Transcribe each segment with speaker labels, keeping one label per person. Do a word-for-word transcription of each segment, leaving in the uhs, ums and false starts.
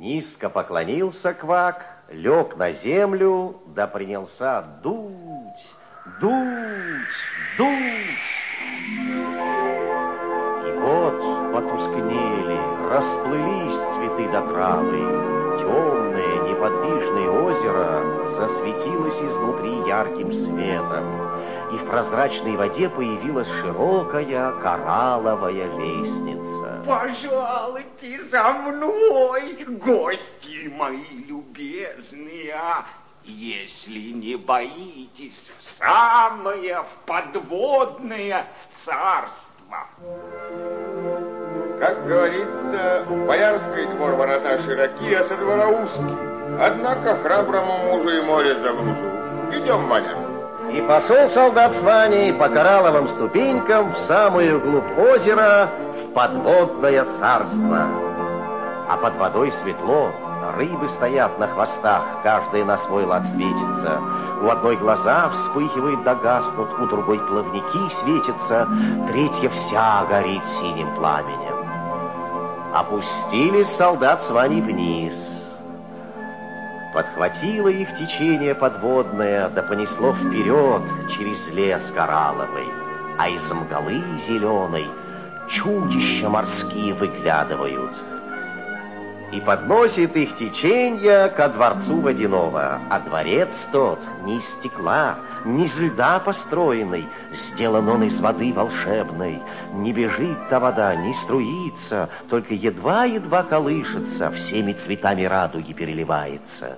Speaker 1: Низко поклонился Квак, лег на землю, да принялся дуть, дуть, дуть. И вот потускнели, расплылись цветы до травы. Темное, неподвижное озеро засветилось изнутри ярким светом, и в прозрачной воде появилась широкая коралловая лестница.
Speaker 2: Пожалуйте за мной, гости мои любезные, если не боитесь, в самое в подводное царство.
Speaker 3: Как говорится, боярский двор ворота широки, а со двора узкий. Однако храброму мужу и море заглушу. Идем, Ваня.
Speaker 1: И пошел солдат с Ваней по коралловым ступенькам в самую глубь озера, в подводное царство. А под водой светло, рыбы стоят на хвостах, каждая на свой лад светится. У одной глаза вспыхивает да гаснут, у другой плавники светятся, третья вся горит синим пламенем. Опустились солдат с Ваней вниз. Подхватило их течение подводное, да понесло вперед через лес коралловый, а из мглы зеленой чудища морские выглядывают. И подносит их течение ко дворцу водяного, а дворец тот не из стекла, не из льда построенный, сделан он из воды волшебной. Не бежит та вода, не струится, только едва-едва колышется, всеми цветами радуги переливается.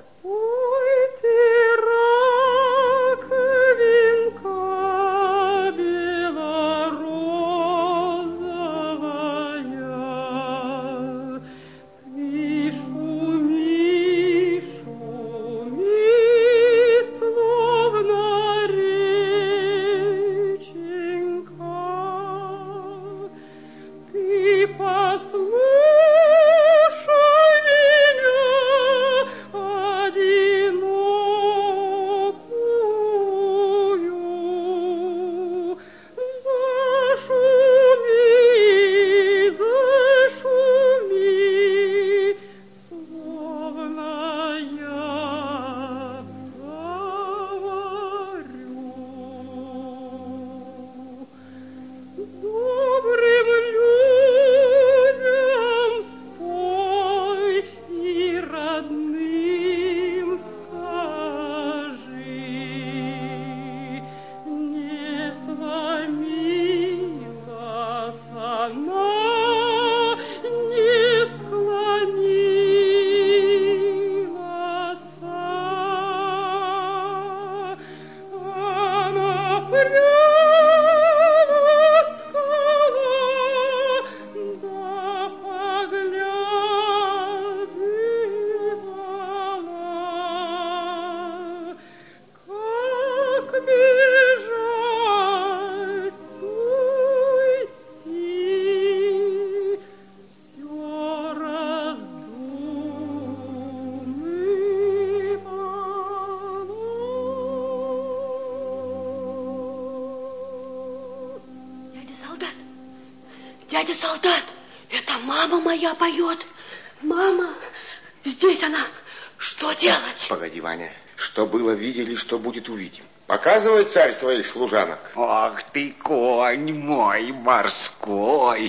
Speaker 4: Дядя солдат, это мама моя поет. Мама, здесь она. Что делать?
Speaker 3: Погоди, Ваня. Что было, видели, что будет, увидим. Показывай, царь, своих служанок.
Speaker 2: Ах ты, конь мой морской,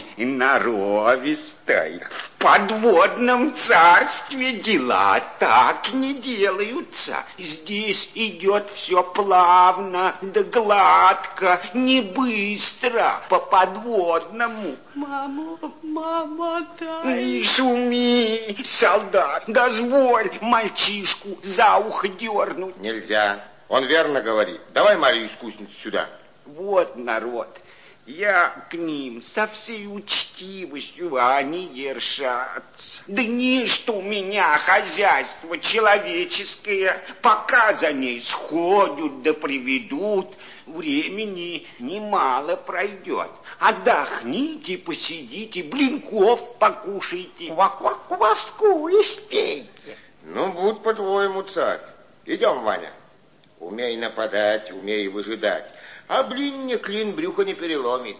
Speaker 2: норовистый. В подводном царстве дела так не делаются. Здесь идет все плавно, да гладко, не быстро, по подводному.
Speaker 4: Мама, мама, дай.
Speaker 2: Не шуми, солдат, дозволь мальчишку за ухо дернуть.
Speaker 3: Нельзя. Он верно говорит. Давай Марию искусницу сюда.
Speaker 2: Вот народ. Я к ним со всей учтивостью, а они ершатся. Да не что у меня хозяйство человеческое, пока за ней сходят да приведут, времени немало пройдет. Отдохните, посидите, блинков покушайте, кваску испейте.
Speaker 3: Ну, будь по-твоему, царь. Идем, Ваня. Умей нападать, умей выжидать. А блин не клин, брюхо не переломит.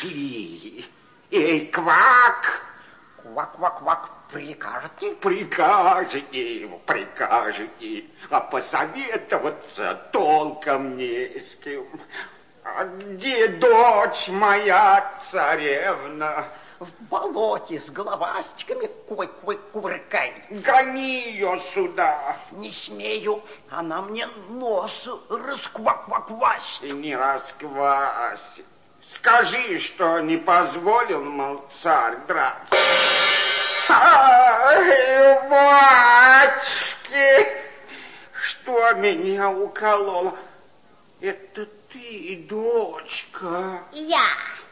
Speaker 2: Пошли. Эй, Квак!
Speaker 5: Квак-квак-квак, прикажете?
Speaker 2: Прикажете ему, прикажете. А посоветоваться толком не с кем. А где дочь моя царевна?
Speaker 5: В болоте с головастиками кувыркает.
Speaker 2: Гони ее сюда.
Speaker 5: Не смею, она мне нос расквак-квак-квасит.
Speaker 2: И не расквасит. Скажи, что не позволил, мол, царь драться. Ай, мачки, что меня укололо? Это ты, дочка?
Speaker 6: Я.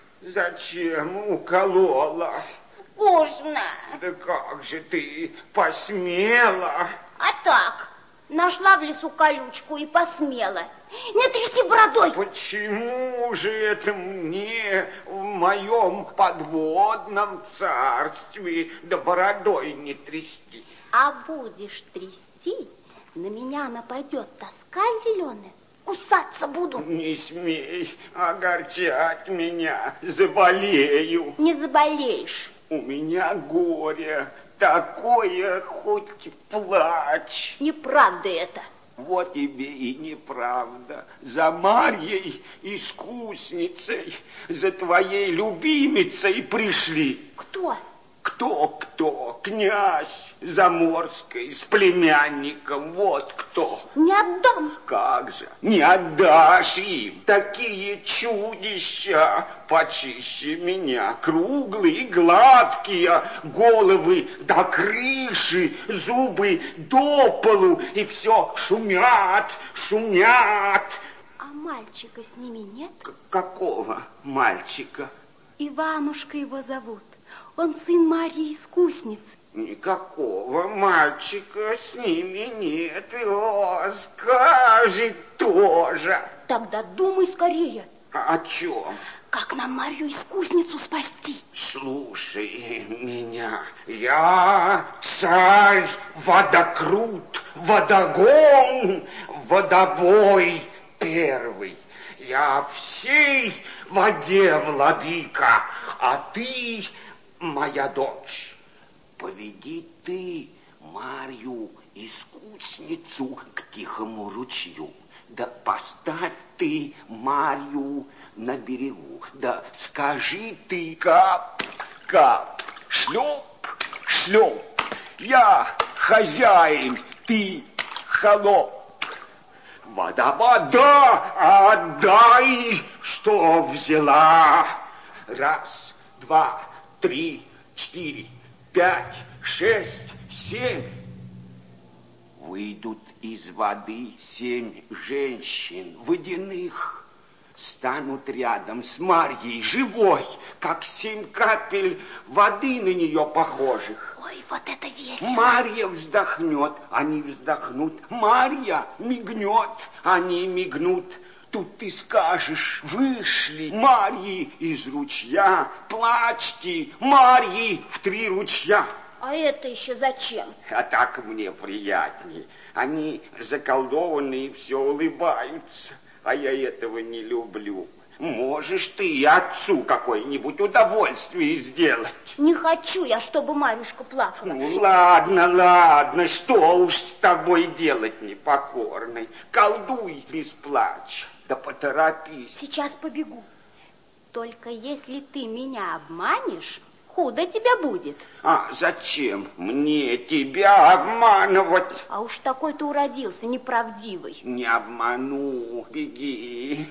Speaker 2: Зачем уколола?
Speaker 6: Вкусно.
Speaker 2: Да как же ты посмела?
Speaker 6: А так, нашла в лесу колючку и посмела. Не трясти бородой.
Speaker 2: Почему же это мне в моем подводном царстве да бородой не трясти?
Speaker 6: А будешь трясти, на меня нападет тоска зеленая. Кусаться буду.
Speaker 2: Не смей огорчать меня, заболею.
Speaker 6: Не заболеешь.
Speaker 2: У меня горе такое, хоть плачь.
Speaker 6: Неправда это.
Speaker 2: Вот тебе и неправда. За Марьей искусницей, за твоей любимицей пришли.
Speaker 6: Кто?
Speaker 2: Кто-кто? Князь Заморский с племянником, вот кто.
Speaker 6: Не отдам.
Speaker 2: Как же, не отдашь им? Такие чудища почище меня, круглые, гладкие, головы до крыши, зубы до полу, и все шумят, шумят.
Speaker 6: А мальчика с ними нет?
Speaker 2: К- какого мальчика?
Speaker 6: Иванушка его зовут. Он сын Марьи Искусницы.
Speaker 2: Никакого мальчика с ними нет. О, скажет тоже.
Speaker 6: Тогда думай скорее.
Speaker 2: А о чем?
Speaker 6: Как нам Марью Искусницу спасти?
Speaker 2: Слушай меня, я царь Водокрут, Водогон, Водобой первый. Я всей воде владыка, а ты моя дочь. Поведи ты Марью Искусницу к тихому ручью, да поставь ты Марью на берегу, да скажи ты кап, кап, шлеп, шлеп, я хозяин, ты холоп. Вода, вода, отдай, что взяла. Раз, два, три, четыре, пять, шесть, семь. Выйдут из воды семь женщин водяных, станут рядом с Марьей живой, как семь капель воды на нее похожих.
Speaker 6: Ой, вот это весело.
Speaker 2: Марья вздохнет, они вздохнут. Марья мигнет, они мигнут. Тут ты скажешь: вышли Марьи из ручья, плачьте Марьи в три ручья.
Speaker 6: А это еще зачем?
Speaker 2: А так мне приятнее. Они заколдованные все улыбаются, а я этого не люблю. Можешь ты и отцу какое-нибудь удовольствие сделать.
Speaker 6: Не хочу я, чтобы Марюшка плакала.
Speaker 2: Ну, ладно, ладно, что уж с тобой делать, непокорный. Колдуй без плача, да поторопись.
Speaker 6: Сейчас побегу. Только если ты меня обманешь, худо тебе будет.
Speaker 2: А зачем мне тебя обманывать?
Speaker 6: А уж такой ты уродился, неправдивый.
Speaker 2: Не обману, беги.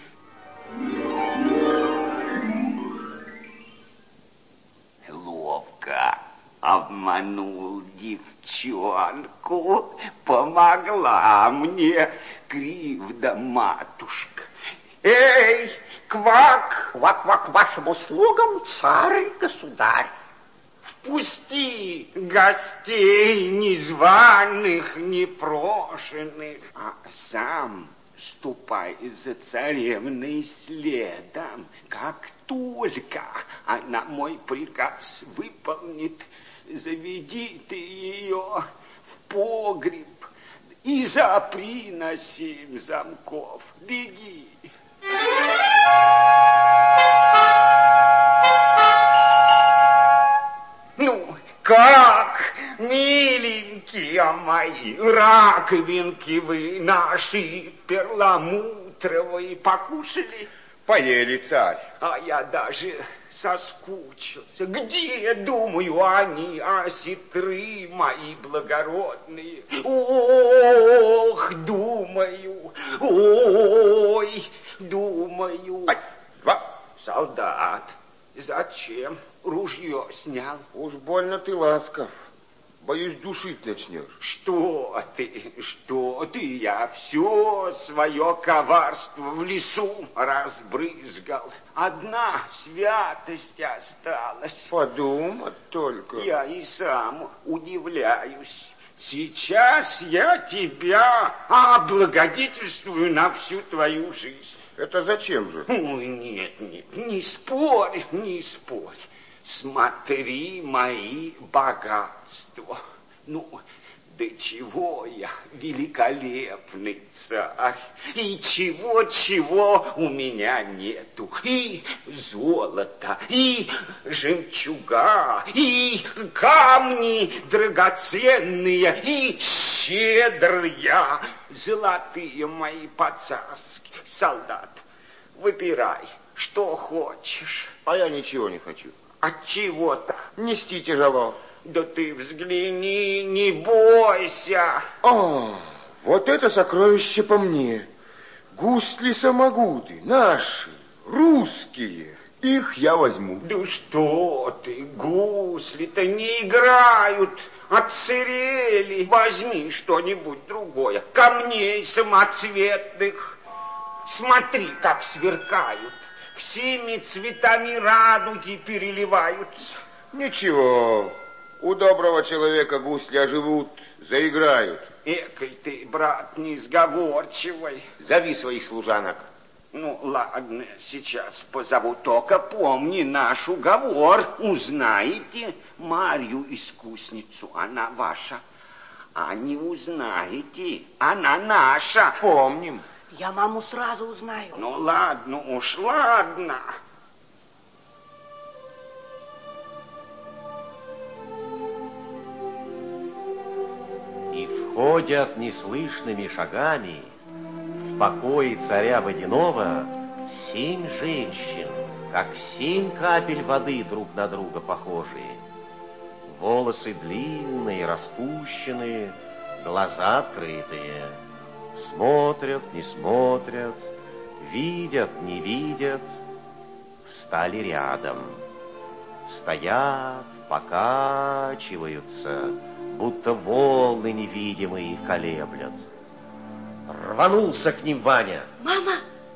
Speaker 2: Ловко обманул девчонку, помогла мне кривда матушка. Эй, Квак!
Speaker 5: Квак-квак, вашим услугам, царь-государь.
Speaker 2: Впусти гостей незваных, непрошенных, а сам ступай за царевной следом. Как только она мой приказ выполнит, заведи ты ее в погреб и запри на семь замков. Беги. Как, миленькие мои, раковинки вы наши перламутровые покушали?
Speaker 3: Поели, царь.
Speaker 2: А я даже соскучился. Где, думаю, они, осетры мои благородные? Ох, думаю, ой, думаю.
Speaker 3: Ай, два.
Speaker 2: Солдат, зачем ружье снял?
Speaker 3: Уж больно ты ласков. Боюсь, душить начнешь.
Speaker 2: Что ты, что ты, я все свое коварство в лесу разбрызгал. Одна святость осталась.
Speaker 3: Подумать только.
Speaker 2: Я и сам удивляюсь. Сейчас я тебя облагодетельствую на всю твою жизнь.
Speaker 3: Это зачем же?
Speaker 2: Ой, нет, нет, не спорь, не спорь. Смотри мои богатства. Ну, да чего я великолепный царь. И чего-чего у меня нету. И золота, и жемчуга, и камни драгоценные, и щедрые, золотые мои по-царски. Солдат, выбирай, что хочешь.
Speaker 3: А я ничего не хочу.
Speaker 2: От чего-то.
Speaker 3: Нести тяжело.
Speaker 2: Да ты взгляни, не бойся.
Speaker 3: О, вот это сокровище по мне. Гусли-самогуды, наши, русские. Их я возьму.
Speaker 2: Да что ты, гусли-то не играют, отсырели. Возьми что-нибудь другое, камней самоцветных. Смотри, как сверкают. Всеми цветами радуги переливаются.
Speaker 3: Ничего, у доброго человека гусли оживут, заиграют.
Speaker 2: Экой ты, брат, несговорчивый.
Speaker 3: Зови своих служанок.
Speaker 2: Ну, ладно, сейчас позову, только помни наш уговор. Узнаете Марью искусницу, она ваша. А не узнаете, она наша.
Speaker 3: Помним.
Speaker 4: Я маму сразу узнаю.
Speaker 2: Ну, ладно уж, ладно.
Speaker 1: И входят неслышными шагами в покое царя Водяного семь женщин, как семь капель воды друг на друга похожие. Волосы длинные, распущенные, глаза открытые. Смотрят, не смотрят, видят, не видят. Встали рядом. Стоят, покачиваются, будто волны невидимые их колеблят. Рванулся к ним Ваня.
Speaker 4: Мама!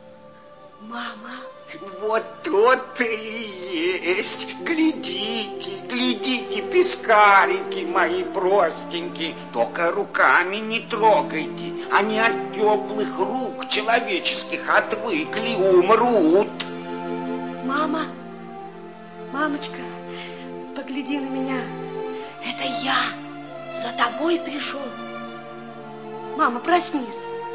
Speaker 4: Мама!
Speaker 2: Вот тот ты и есть. Глядите, глядите, пескарики мои простенькие. Только руками не трогайте. Они от теплых рук человеческих отвыкли, умрут.
Speaker 4: Мама! Мамочка, погляди на меня. Это я за тобой пришел. Мама, проснись.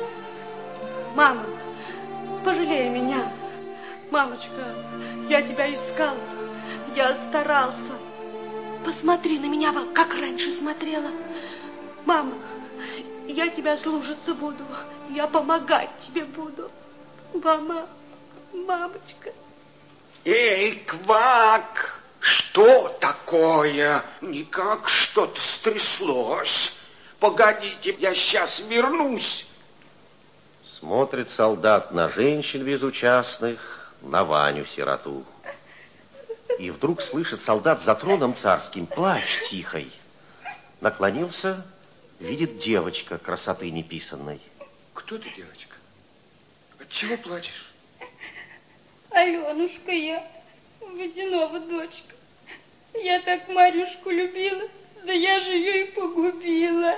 Speaker 4: Мама, пожалей меня. Мамочка, я тебя искал, я старался. Посмотри на меня, как раньше смотрела. Мама, я тебя слушаться буду, я помогать тебе буду. Мама, мамочка.
Speaker 2: Эй, Квак, что такое? Никак что-то стряслось. Погодите, я сейчас вернусь.
Speaker 1: Смотрит солдат на женщин безучастных, на Ваню-сироту. И вдруг слышит солдат за троном царским плач тихой. Наклонился, видит девочка красоты неписанной.
Speaker 3: Кто ты, девочка? Отчего плачешь?
Speaker 7: Аленушка я, Водянова дочка. Я так Марюшку любила, да я же ее и погубила.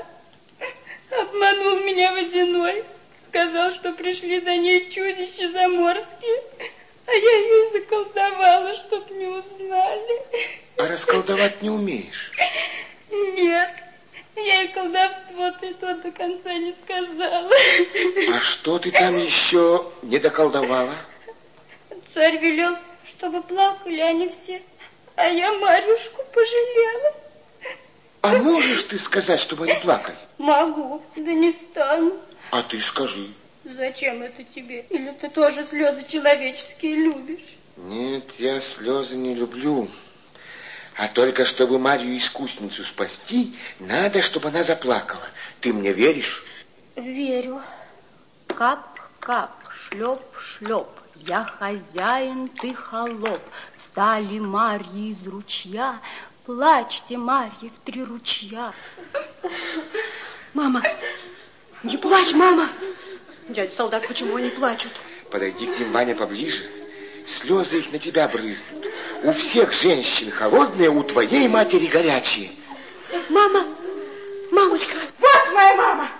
Speaker 7: Обманул меня Водяной, сказал, что пришли за ней чудища заморские, а я ее и заколдовала, чтоб не узнали.
Speaker 3: А расколдовать не умеешь?
Speaker 7: Нет, я и колдовство-то и то до конца не сказала.
Speaker 3: А что ты там еще не доколдовала?
Speaker 7: Царь велел, чтобы плакали они все, а я Марюшку пожалела.
Speaker 3: А можешь ты сказать, чтобы они плакали?
Speaker 7: Могу, да не стану.
Speaker 3: А ты скажи.
Speaker 7: Зачем это тебе? Или ты тоже слезы человеческие любишь?
Speaker 3: Нет, я слезы не люблю. А только чтобы Марью-искусницу спасти, надо, чтобы она заплакала. Ты мне веришь?
Speaker 6: Верю. Кап-кап, шлеп-шлеп. Я хозяин, ты холоп. Встали Марьи из ручья. Плачьте, Марьи, в три ручья.
Speaker 4: Мама, не плачь, мама. Дядя солдат, почему они плачут?
Speaker 3: Подойди к ним, Ваня, поближе. Слезы их на тебя брызнут. У всех женщин холодные, у твоей матери горячие.
Speaker 4: Мама, мамочка.
Speaker 5: Вот моя мама.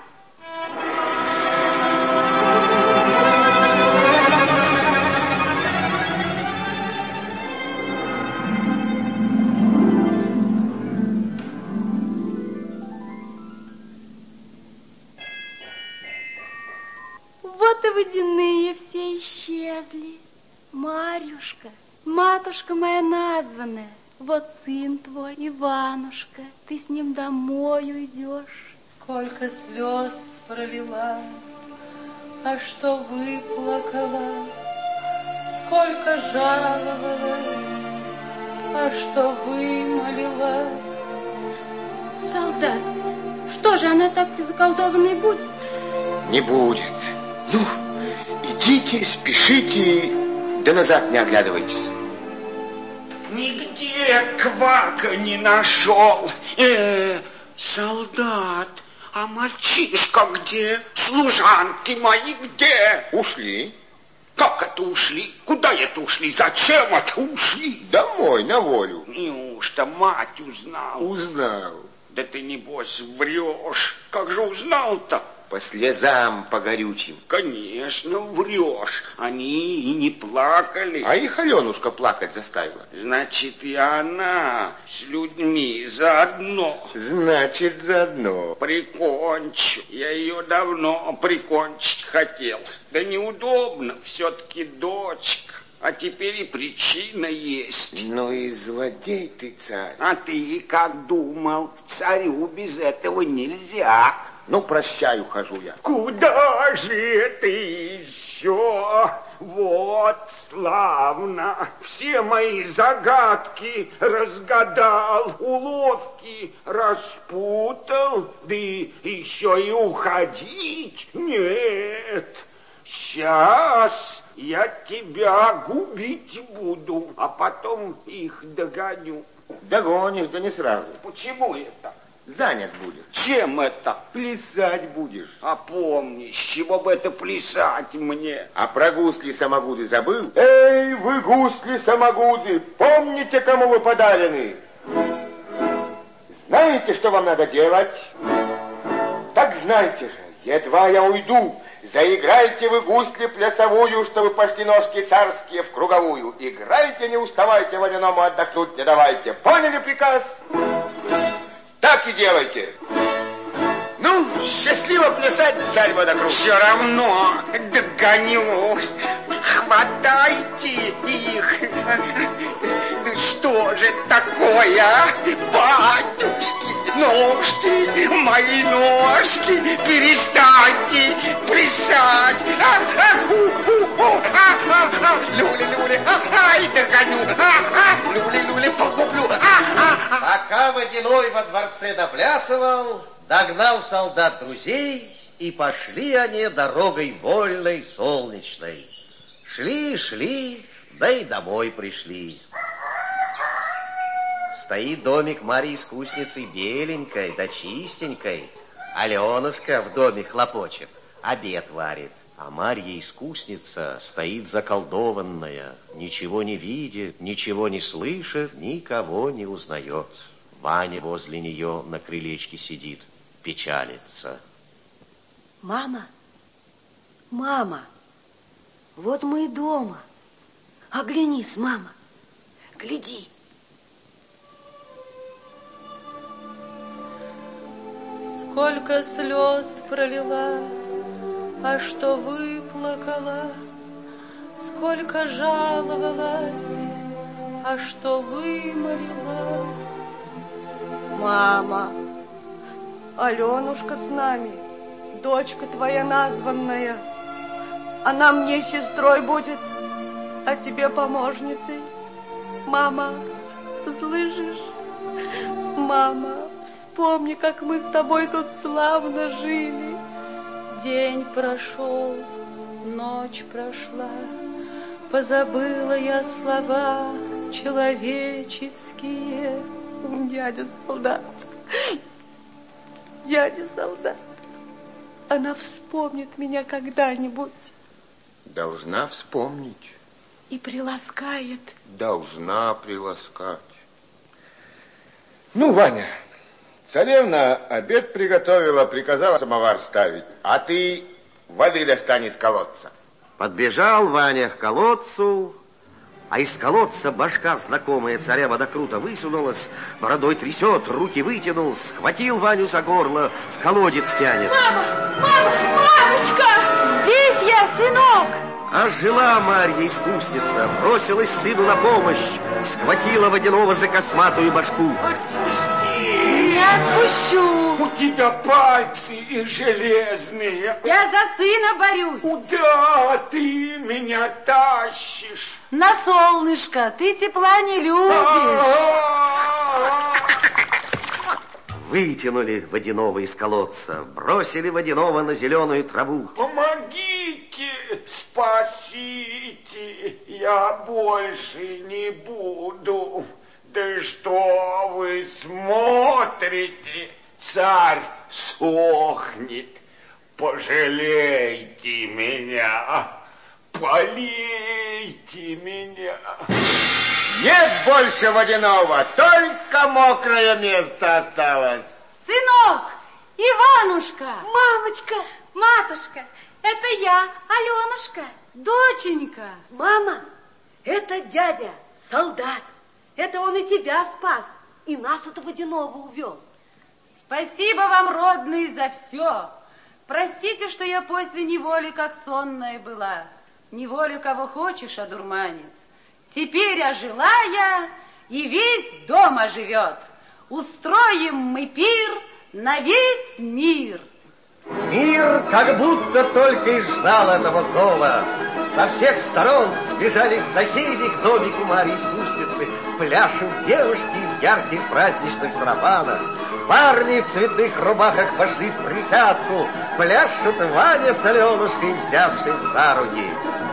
Speaker 6: Вот и водяные все исчезли. Марьюшка, матушка моя названная, вот сын твой, Иванушка, ты с ним домой уйдешь.
Speaker 8: Сколько слез пролила, а что выплакала, сколько жаловалась, а что вымолила.
Speaker 6: Солдат, что же она так заколдованной будет?
Speaker 3: Не будет. Ну, идите, спешите, да назад не оглядывайтесь.
Speaker 2: Нигде квака не нашел. Э, солдат, а мальчишка где? Служанки мои где?
Speaker 3: Ушли.
Speaker 2: Как это ушли? Куда это ушли? Зачем это ушли?
Speaker 3: Домой, на волю.
Speaker 2: Неужто мать узнала?
Speaker 3: Узнал.
Speaker 2: Да ты, небось, врешь. Как же узнал-то?
Speaker 3: По слезам, по горючим.
Speaker 2: Конечно, врешь. Они и не плакали.
Speaker 3: А их Аленушка плакать заставила.
Speaker 2: Значит, и она с людьми заодно.
Speaker 3: Значит, заодно.
Speaker 2: Прикончу. Я ее давно прикончить хотел. Да неудобно, все-таки дочка. А теперь и причина есть.
Speaker 3: Ну и злодей ты, царь.
Speaker 2: А ты как думал? Царю без этого нельзя.
Speaker 3: Ну, прощай, ухожу я.
Speaker 2: Куда же ты еще? Вот, славно. Все мои загадки разгадал, уловки распутал, да и еще и уходить? Нет. Сейчас я тебя губить буду, а потом их догоню.
Speaker 3: Догонишь, да не сразу.
Speaker 2: Почему это?
Speaker 3: Занят будешь.
Speaker 2: Чем это?
Speaker 3: Плясать будешь.
Speaker 2: А помни, с чего бы это плясать мне?
Speaker 3: А про гусли-самогуды забыл? Эй, вы гусли-самогуды, помните, кому вы подарены? Знаете, что вам надо делать? Так знайте же, едва я уйду, заиграйте вы гусли плясовую, чтобы пошли ножки царские в круговую. Играйте, не уставайте, водяному отдохнуть не давайте. Поняли приказ? Так и делайте. Ну, счастливо плясать, царь водокруг.
Speaker 2: Все равно догоню. Хватайте их. Что же такое, батюшки, ножки, мои ножки, перестаньте плясать. Люли-люли, ай, догоню. Люли-люли, погублю.
Speaker 9: Пока Водяной во дворце доплясывал, догнал солдат друзей, и пошли они дорогой вольной, солнечной. Шли, шли, да и домой пришли. Стоит домик Марьи-искусницы беленькой да чистенькой. Аленушка в доме хлопочет, обед варит.
Speaker 1: А Марья-искусница стоит заколдованная, ничего не видит, ничего не слышит, никого не узнает. Ваня возле нее на крылечке сидит, печалится.
Speaker 4: Мама, мама, вот мы и дома. Оглянись, мама, гляди.
Speaker 8: Сколько слез пролила, а что выплакала, сколько жаловалась, а что вымолила.
Speaker 4: Мама, Аленушка с нами, дочка твоя названная. Она мне сестрой будет, а тебе помощницей. Мама, слышишь? Мама, вспомни, как мы с тобой тут славно жили.
Speaker 8: День прошел, ночь прошла, позабыла я слова человеческие.
Speaker 4: Дядя солдат, дядя солдат, она вспомнит меня когда-нибудь.
Speaker 3: Должна вспомнить.
Speaker 4: И приласкает.
Speaker 3: Должна приласкать. Ну, Ваня, царевна обед приготовила, приказала самовар ставить, а ты воды достань из колодца.
Speaker 1: Подбежал Ваня к колодцу, а из колодца башка знакомая царя Водокрута высунулась, бородой трясет, руки вытянул, схватил Ваню за горло, в колодец тянет.
Speaker 4: Мама! Мама! Мамочка!
Speaker 6: Здесь я, сынок!
Speaker 1: А жила Марья искусница, бросилась сыну на помощь, схватила водяного за косматую башку.
Speaker 2: Отпусти!
Speaker 6: Не отпущу!
Speaker 2: У тебя пальцы железные.
Speaker 6: Я за сына борюсь.
Speaker 2: Куда ты меня тащишь?
Speaker 6: На солнышко, ты тепла не любишь.
Speaker 1: Вытянули водяного из колодца, бросили водяного на зеленую траву.
Speaker 2: Помогите, спасите, я больше не буду. Да что вы смотрите, царь сохнет. Пожалейте меня, полейте меня.
Speaker 3: Нет больше водяного, только мокрое место осталось.
Speaker 6: Сынок, Иванушка.
Speaker 4: Мамочка!
Speaker 6: Матушка, это я, Аленушка. Доченька.
Speaker 4: Мама, это дядя, солдат. Это он и тебя спас, и нас от водяного увел.
Speaker 6: Спасибо вам, родные, за все. Простите, что я после неволи как сонная была. Неволю кого хочешь одурманит. Теперь ожила я, и весь дом оживет. Устроим мы пир на весь мир.
Speaker 9: Мир как будто только и ждал этого зова. Со всех сторон сбежались соседи к домику Марьи Искусницы. Пляшут девушки в ярких праздничных сарафанах. Парни в цветных рубахах пошли в присядку. Пляшут Ваня с Аленушкой, взявшись за руки.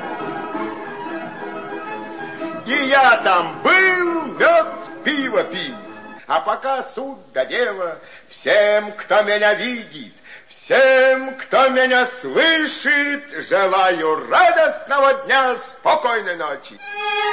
Speaker 3: И я там был, мед, пиво пил. А пока суд до дела, всем, кто меня видит, всем, кто меня слышит, желаю радостного дня, спокойной ночи.